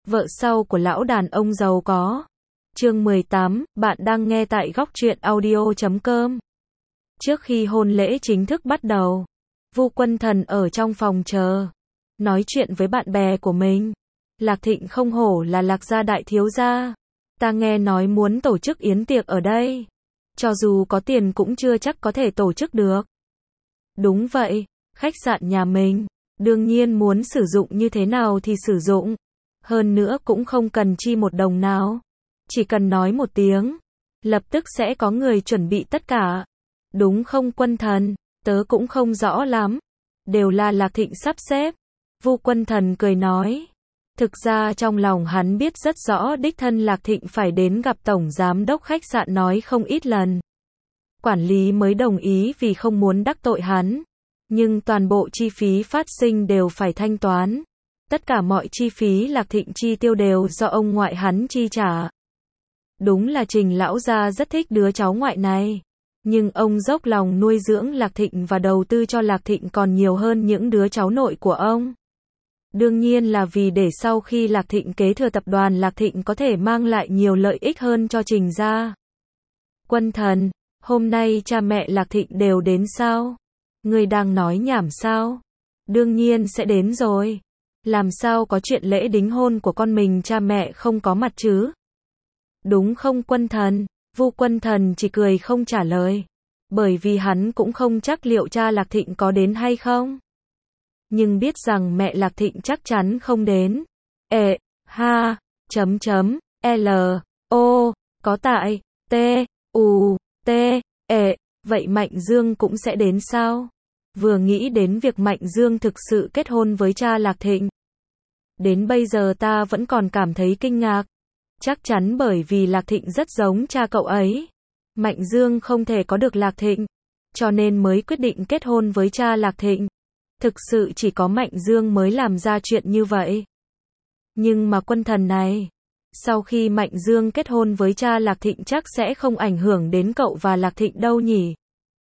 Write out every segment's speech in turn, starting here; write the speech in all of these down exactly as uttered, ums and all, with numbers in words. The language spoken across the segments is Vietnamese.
vợ sau của lão đàn ông giàu có. Chương mười tám, bạn đang nghe tại góc truyện audio chấm com. Trước khi hôn lễ chính thức bắt đầu, Vu Quân Thần ở trong phòng chờ, nói chuyện với bạn bè của mình. Lạc Thịnh không hổ là Lạc gia đại thiếu gia. Ta nghe nói muốn tổ chức yến tiệc ở đây. Cho dù có tiền cũng chưa chắc có thể tổ chức được. Đúng vậy, khách sạn nhà mình, đương nhiên muốn sử dụng như thế nào thì sử dụng. Hơn nữa cũng không cần chi một đồng nào. Chỉ cần nói một tiếng, lập tức sẽ có người chuẩn bị tất cả. Đúng không Quân Thần? Tớ cũng không rõ lắm. Đều là Lạc Thịnh sắp xếp. Vu Quân Thần cười nói. Thực ra trong lòng hắn biết rất rõ đích thân Lạc Thịnh phải đến gặp tổng giám đốc khách sạn nói không ít lần. Quản lý mới đồng ý vì không muốn đắc tội hắn. Nhưng toàn bộ chi phí phát sinh đều phải thanh toán. Tất cả mọi chi phí Lạc Thịnh chi tiêu đều do ông ngoại hắn chi trả. Đúng là Trình lão gia rất thích đứa cháu ngoại này. Nhưng ông dốc lòng nuôi dưỡng Lạc Thịnh và đầu tư cho Lạc Thịnh còn nhiều hơn những đứa cháu nội của ông. Đương nhiên là vì để sau khi Lạc Thịnh kế thừa tập đoàn Lạc Thịnh có thể mang lại nhiều lợi ích hơn cho Trình gia. Quân Thần, hôm nay cha mẹ Lạc Thịnh đều đến sao? Ngươi đang nói nhảm sao? Đương nhiên sẽ đến rồi. Làm sao có chuyện lễ đính hôn của con mình cha mẹ không có mặt chứ? Đúng không Quân Thần? Vu Quân Thần chỉ cười không trả lời. Bởi vì hắn cũng không chắc liệu cha Lạc Thịnh có đến hay không. Nhưng biết rằng mẹ Lạc Thịnh chắc chắn không đến. Ê, ha, chấm chấm, L, O, có tại, T, U, T, E, vậy Mạnh Dương cũng sẽ đến sao? Vừa nghĩ đến việc Mạnh Dương thực sự kết hôn với cha Lạc Thịnh. Đến bây giờ ta vẫn còn cảm thấy kinh ngạc. Chắc chắn bởi vì Lạc Thịnh rất giống cha cậu ấy. Mạnh Dương không thể có được Lạc Thịnh, cho nên mới quyết định kết hôn với cha Lạc Thịnh. Thực sự chỉ có Mạnh Dương mới làm ra chuyện như vậy. Nhưng mà Quân Thần này, sau khi Mạnh Dương kết hôn với cha Lạc Thịnh chắc sẽ không ảnh hưởng đến cậu và Lạc Thịnh đâu nhỉ?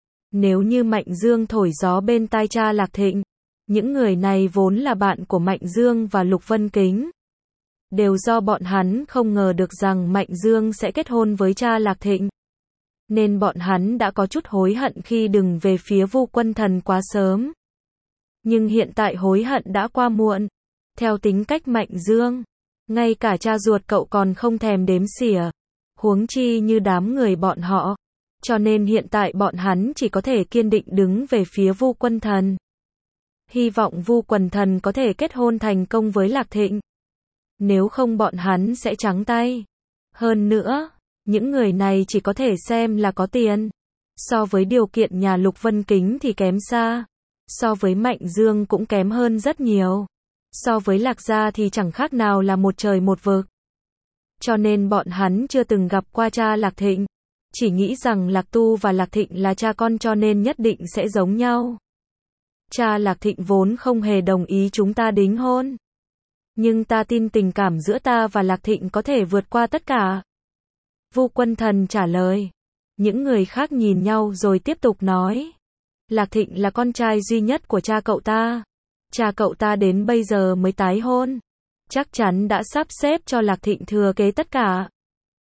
Nếu như Mạnh Dương thổi gió bên tai cha Lạc Thịnh, những người này vốn là bạn của Mạnh Dương và Lục Vân Kính. Đều do bọn hắn không ngờ được rằng Mạnh Dương sẽ kết hôn với cha Lạc Thịnh. Nên bọn hắn đã có chút hối hận khi đừng về phía Vu Quân Thần quá sớm. Nhưng hiện tại hối hận đã qua muộn. Theo tính cách Mạnh Dương, ngay cả cha ruột cậu còn không thèm đếm xỉa. Huống chi như đám người bọn họ. Cho nên hiện tại bọn hắn chỉ có thể kiên định đứng về phía Vu Quân Thần. Hy vọng Vu Quân Thần có thể kết hôn thành công với Lạc Thịnh. Nếu không bọn hắn sẽ trắng tay. Hơn nữa, những người này chỉ có thể xem là có tiền. So với điều kiện nhà Lục Vân Kính thì kém xa. So với Mạnh Dương cũng kém hơn rất nhiều. So với Lạc gia thì chẳng khác nào là một trời một vực. Cho nên bọn hắn chưa từng gặp qua cha Lạc Thịnh. Chỉ nghĩ rằng Lạc Tu và Lạc Thịnh là cha con cho nên nhất định sẽ giống nhau. Cha Lạc Thịnh vốn không hề đồng ý chúng ta đính hôn. Nhưng ta tin tình cảm giữa ta và Lạc Thịnh có thể vượt qua tất cả. Vu Quân Thần trả lời. Những người khác nhìn nhau rồi tiếp tục nói. Lạc Thịnh là con trai duy nhất của cha cậu ta. Cha cậu ta đến bây giờ mới tái hôn. Chắc chắn đã sắp xếp cho Lạc Thịnh thừa kế tất cả.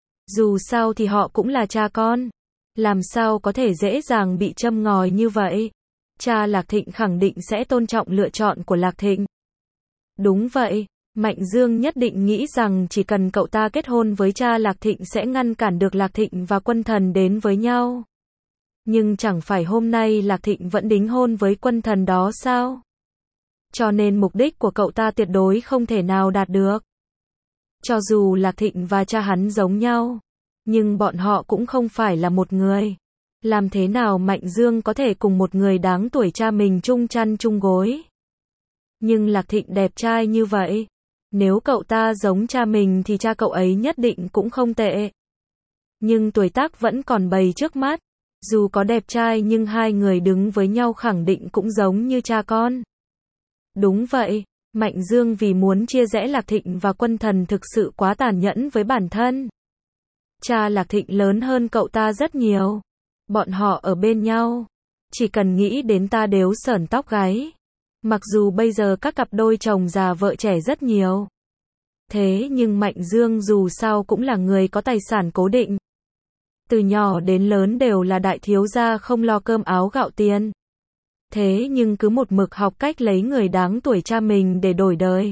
Dù sao thì họ cũng là cha con. Làm sao có thể dễ dàng bị châm ngòi như vậy. Cha Lạc Thịnh khẳng định sẽ tôn trọng lựa chọn của Lạc Thịnh. Đúng vậy. Mạnh Dương nhất định nghĩ rằng chỉ cần cậu ta kết hôn với cha Lạc Thịnh sẽ ngăn cản được Lạc Thịnh và Quân Thần đến với nhau. Nhưng chẳng phải hôm nay Lạc Thịnh vẫn đính hôn với Quân Thần đó sao? Cho nên mục đích của cậu ta tuyệt đối không thể nào đạt được. Cho dù Lạc Thịnh và cha hắn giống nhau, nhưng bọn họ cũng không phải là một người. Làm thế nào Mạnh Dương có thể cùng một người đáng tuổi cha mình chung chăn chung gối? Nhưng Lạc Thịnh đẹp trai như vậy. Nếu cậu ta giống cha mình thì cha cậu ấy nhất định cũng không tệ. Nhưng tuổi tác vẫn còn bầy trước mắt. Dù có đẹp trai nhưng hai người đứng với nhau khẳng định cũng giống như cha con. Đúng vậy, Mạnh Dương vì muốn chia rẽ Lạc Thịnh và Quân Thần thực sự quá tàn nhẫn với bản thân. Cha Lạc Thịnh lớn hơn cậu ta rất nhiều. Bọn họ ở bên nhau. Chỉ cần nghĩ đến ta đều sởn tóc gáy. Mặc dù bây giờ các cặp đôi chồng già vợ trẻ rất nhiều. Thế nhưng Mạnh Dương dù sao cũng là người có tài sản cố định. Từ nhỏ đến lớn đều là đại thiếu gia không lo cơm áo gạo tiền. Thế nhưng cứ một mực học cách lấy người đáng tuổi cha mình để đổi đời.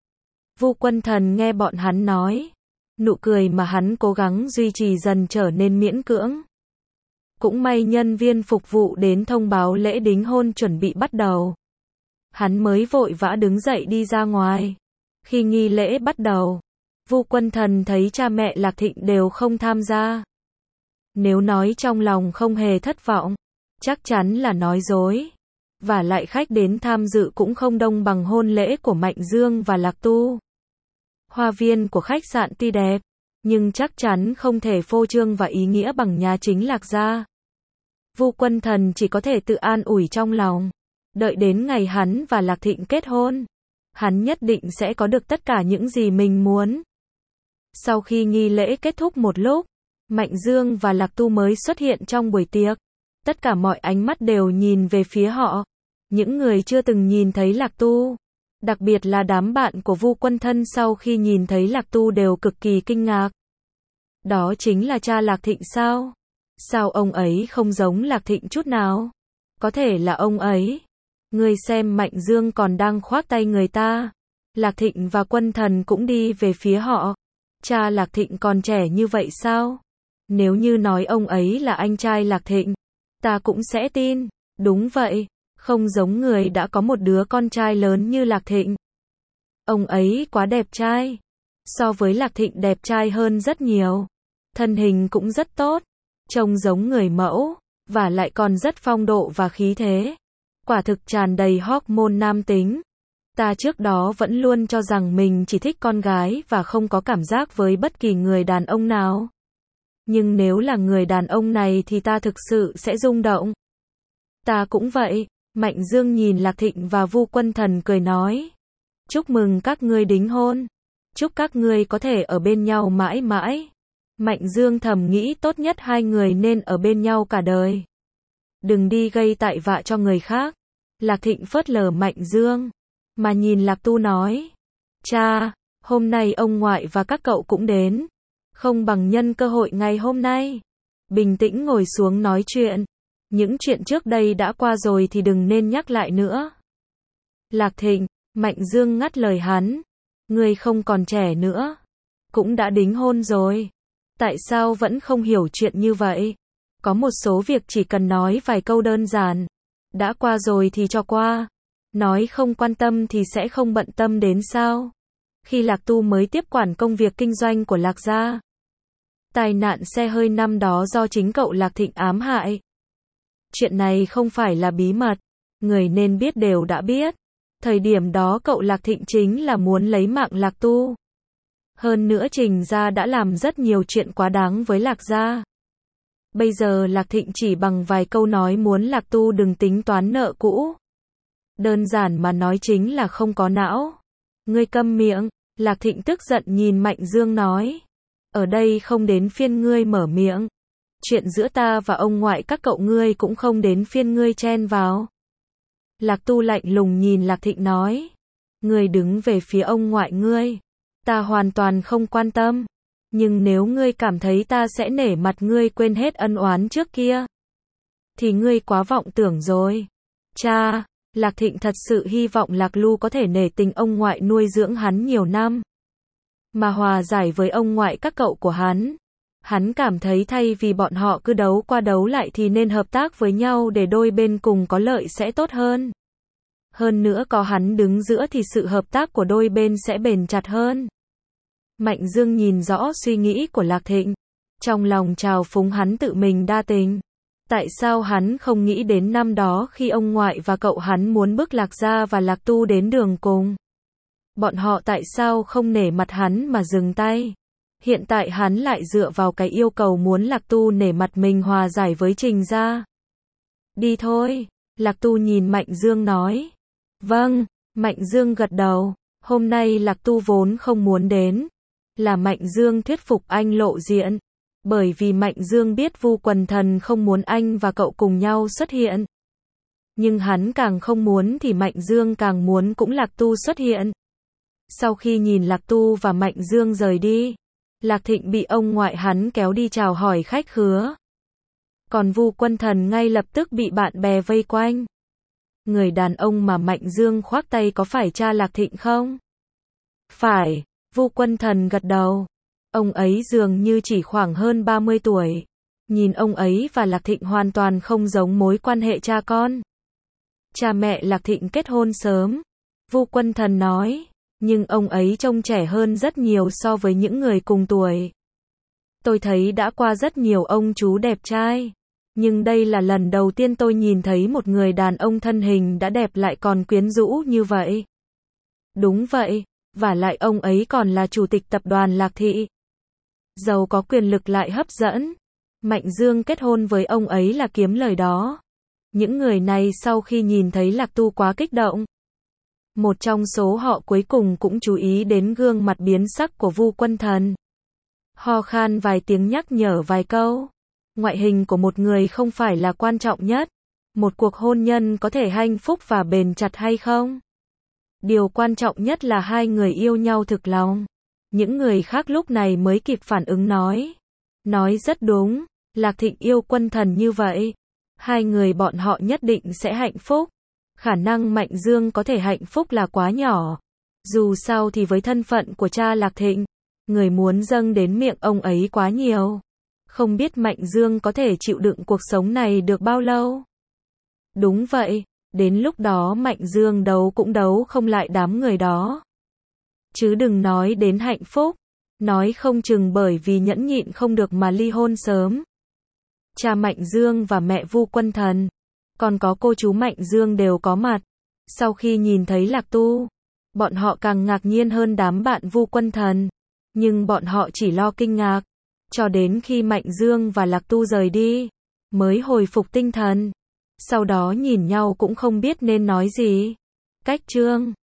Vu Quân Thần nghe bọn hắn nói, nụ cười mà hắn cố gắng duy trì dần trở nên miễn cưỡng. Cũng may nhân viên phục vụ đến thông báo lễ đính hôn chuẩn bị bắt đầu. Hắn mới vội vã đứng dậy đi ra ngoài. Khi nghi lễ bắt đầu, Vu Quân Thần thấy cha mẹ Lạc Thịnh đều không tham gia. Nếu nói trong lòng không hề thất vọng, chắc chắn là nói dối. Và lại khách đến tham dự cũng không đông bằng hôn lễ của Mạnh Dương và Lạc Tu. Hoa viên của khách sạn tuy đẹp, nhưng chắc chắn không thể phô trương và ý nghĩa bằng nhà chính Lạc gia. Vu Quân Thần chỉ có thể tự an ủi trong lòng. Đợi đến ngày hắn và Lạc Thịnh kết hôn, hắn nhất định sẽ có được tất cả những gì mình muốn. Sau khi nghi lễ kết thúc một lúc, Mạnh Dương và Lạc Tu mới xuất hiện trong buổi tiệc. Tất cả mọi ánh mắt đều nhìn về phía họ. Những người chưa từng nhìn thấy Lạc Tu, đặc biệt là đám bạn của Vu Quân Thân sau khi nhìn thấy Lạc Tu đều cực kỳ kinh ngạc. Đó chính là cha Lạc Thịnh sao? Sao ông ấy không giống Lạc Thịnh chút nào? Có thể là ông ấy. Người xem Mạnh Dương còn đang khoác tay người ta. Lạc Thịnh và Quân Thần cũng đi về phía họ. Cha Lạc Thịnh còn trẻ như vậy sao? Nếu như nói ông ấy là anh trai Lạc Thịnh, ta cũng sẽ tin. Đúng vậy, không giống người đã có một đứa con trai lớn như Lạc Thịnh. Ông ấy quá đẹp trai. So với Lạc Thịnh đẹp trai hơn rất nhiều. Thân hình cũng rất tốt. Trông giống người mẫu, và lại còn rất phong độ và khí thế. Quả thực tràn đầy hormone nam tính. Ta trước đó vẫn luôn cho rằng mình chỉ thích con gái và không có cảm giác với bất kỳ người đàn ông nào. Nhưng nếu là người đàn ông này thì ta thực sự sẽ rung động. Ta cũng vậy. Mạnh Dương nhìn Lạc Thịnh và Vu Quân Thần cười nói. Chúc mừng các ngươi đính hôn. Chúc các ngươi có thể ở bên nhau mãi mãi. Mạnh Dương thầm nghĩ tốt nhất hai người nên ở bên nhau cả đời. Đừng đi gây tại vạ cho người khác. Lạc Thịnh phớt lờ Mạnh Dương, mà nhìn Lạc Tu nói. Cha, hôm nay ông ngoại và các cậu cũng đến. Không bằng nhân cơ hội ngày hôm nay. Bình tĩnh ngồi xuống nói chuyện. Những chuyện trước đây đã qua rồi thì đừng nên nhắc lại nữa. Lạc Thịnh, Mạnh Dương ngắt lời hắn. Ngươi không còn trẻ nữa. Cũng đã đính hôn rồi. Tại sao vẫn không hiểu chuyện như vậy? Có một số việc chỉ cần nói vài câu đơn giản. Đã qua rồi thì cho qua. Nói không quan tâm thì sẽ không bận tâm đến sao? Khi Lạc Tu mới tiếp quản công việc kinh doanh của Lạc gia. Tai nạn xe hơi năm đó do chính cậu Lạc Thịnh ám hại. Chuyện này không phải là bí mật. Người nên biết đều đã biết. Thời điểm đó cậu Lạc Thịnh chính là muốn lấy mạng Lạc Tu. Hơn nữa Trình gia đã làm rất nhiều chuyện quá đáng với Lạc gia. Bây giờ Lạc Thịnh chỉ bằng vài câu nói muốn Lạc Tu đừng tính toán nợ cũ. Đơn giản mà nói chính là không có não. Ngươi câm miệng. Lạc Thịnh tức giận nhìn Mạnh Dương nói. Ở đây không đến phiên ngươi mở miệng. Chuyện giữa ta và ông ngoại các cậu ngươi cũng không đến phiên ngươi chen vào. Lạc Tu lạnh lùng nhìn Lạc Thịnh nói. Ngươi đứng về phía ông ngoại ngươi. Ta hoàn toàn không quan tâm. Nhưng nếu ngươi cảm thấy ta sẽ nể mặt ngươi quên hết ân oán trước kia, thì ngươi quá vọng tưởng rồi. Cha, Lạc Thịnh thật sự hy vọng Lạc Lu có thể nể tình ông ngoại nuôi dưỡng hắn nhiều năm. Mà hòa giải với ông ngoại các cậu của hắn. Hắn cảm thấy thay vì bọn họ cứ đấu qua đấu lại thì nên hợp tác với nhau để đôi bên cùng có lợi sẽ tốt hơn. Hơn nữa có hắn đứng giữa thì sự hợp tác của đôi bên sẽ bền chặt hơn. Mạnh Dương nhìn rõ suy nghĩ của Lạc Thịnh. Trong lòng trào phúng hắn tự mình đa tình. Tại sao hắn không nghĩ đến năm đó khi ông ngoại và cậu hắn muốn bức Lạc gia và Lạc Tu đến đường cùng? Bọn họ tại sao không nể mặt hắn mà dừng tay? Hiện tại hắn lại dựa vào cái yêu cầu muốn Lạc Tu nể mặt mình hòa giải với Trình gia. Đi thôi. Lạc Tu nhìn Mạnh Dương nói. Vâng. Mạnh Dương gật đầu. Hôm nay Lạc Tu vốn không muốn đến. Là Mạnh Dương thuyết phục anh lộ diện. Bởi vì Mạnh Dương biết Vu Quần Thần không muốn anh và cậu cùng nhau xuất hiện. Nhưng hắn càng không muốn thì Mạnh Dương càng muốn cũng Lạc Tu xuất hiện. Sau khi nhìn Lạc Tu và Mạnh Dương rời đi, Lạc Thịnh bị ông ngoại hắn kéo đi chào hỏi khách khứa. Còn Vu Quân Thần ngay lập tức bị bạn bè vây quanh. Người đàn ông mà Mạnh Dương khoác tay có phải cha Lạc Thịnh không? Phải, Vu Quân Thần gật đầu. Ông ấy dường như chỉ khoảng hơn ba mươi tuổi. Nhìn ông ấy và Lạc Thịnh hoàn toàn không giống mối quan hệ cha con. Cha mẹ Lạc Thịnh kết hôn sớm, Vu Quân Thần nói, nhưng ông ấy trông trẻ hơn rất nhiều so với những người cùng tuổi. Tôi thấy đã qua rất nhiều ông chú đẹp trai, nhưng đây là lần đầu tiên tôi nhìn thấy một người đàn ông thân hình đã đẹp lại còn quyến rũ như vậy. Đúng vậy, và lại ông ấy còn là chủ tịch tập đoàn Lạc Thị. Giàu có quyền lực lại hấp dẫn. Mạnh Dương kết hôn với ông ấy là kiếm lời đó. Những người này sau khi nhìn thấy Lạc Tu quá kích động. Một trong số họ cuối cùng cũng chú ý đến gương mặt biến sắc của Vu Quân Thần. Ho khan vài tiếng nhắc nhở vài câu. Ngoại hình của một người không phải là quan trọng nhất. Một cuộc hôn nhân có thể hạnh phúc và bền chặt hay không? Điều quan trọng nhất là hai người yêu nhau thực lòng. Những người khác lúc này mới kịp phản ứng nói. Nói rất đúng, Lạc Thịnh yêu Quân Thần như vậy. Hai người bọn họ nhất định sẽ hạnh phúc. Khả năng Mạnh Dương có thể hạnh phúc là quá nhỏ. Dù sao thì với thân phận của cha Lạc Thịnh, người muốn dâng đến miệng ông ấy quá nhiều. Không biết Mạnh Dương có thể chịu đựng cuộc sống này được bao lâu. Đúng vậy, đến lúc đó Mạnh Dương đấu cũng đấu không lại đám người đó. Chứ đừng nói đến hạnh phúc, nói không chừng bởi vì nhẫn nhịn không được mà ly hôn sớm. Cha Mạnh Dương và mẹ Vu Quân Thần, còn có cô chú Mạnh Dương đều có mặt. Sau khi nhìn thấy Lạc Tu, bọn họ càng ngạc nhiên hơn đám bạn Vu Quân Thần. Nhưng bọn họ chỉ lo kinh ngạc, cho đến khi Mạnh Dương và Lạc Tu rời đi, mới hồi phục tinh thần. Sau đó nhìn nhau cũng không biết nên nói gì. Cách chương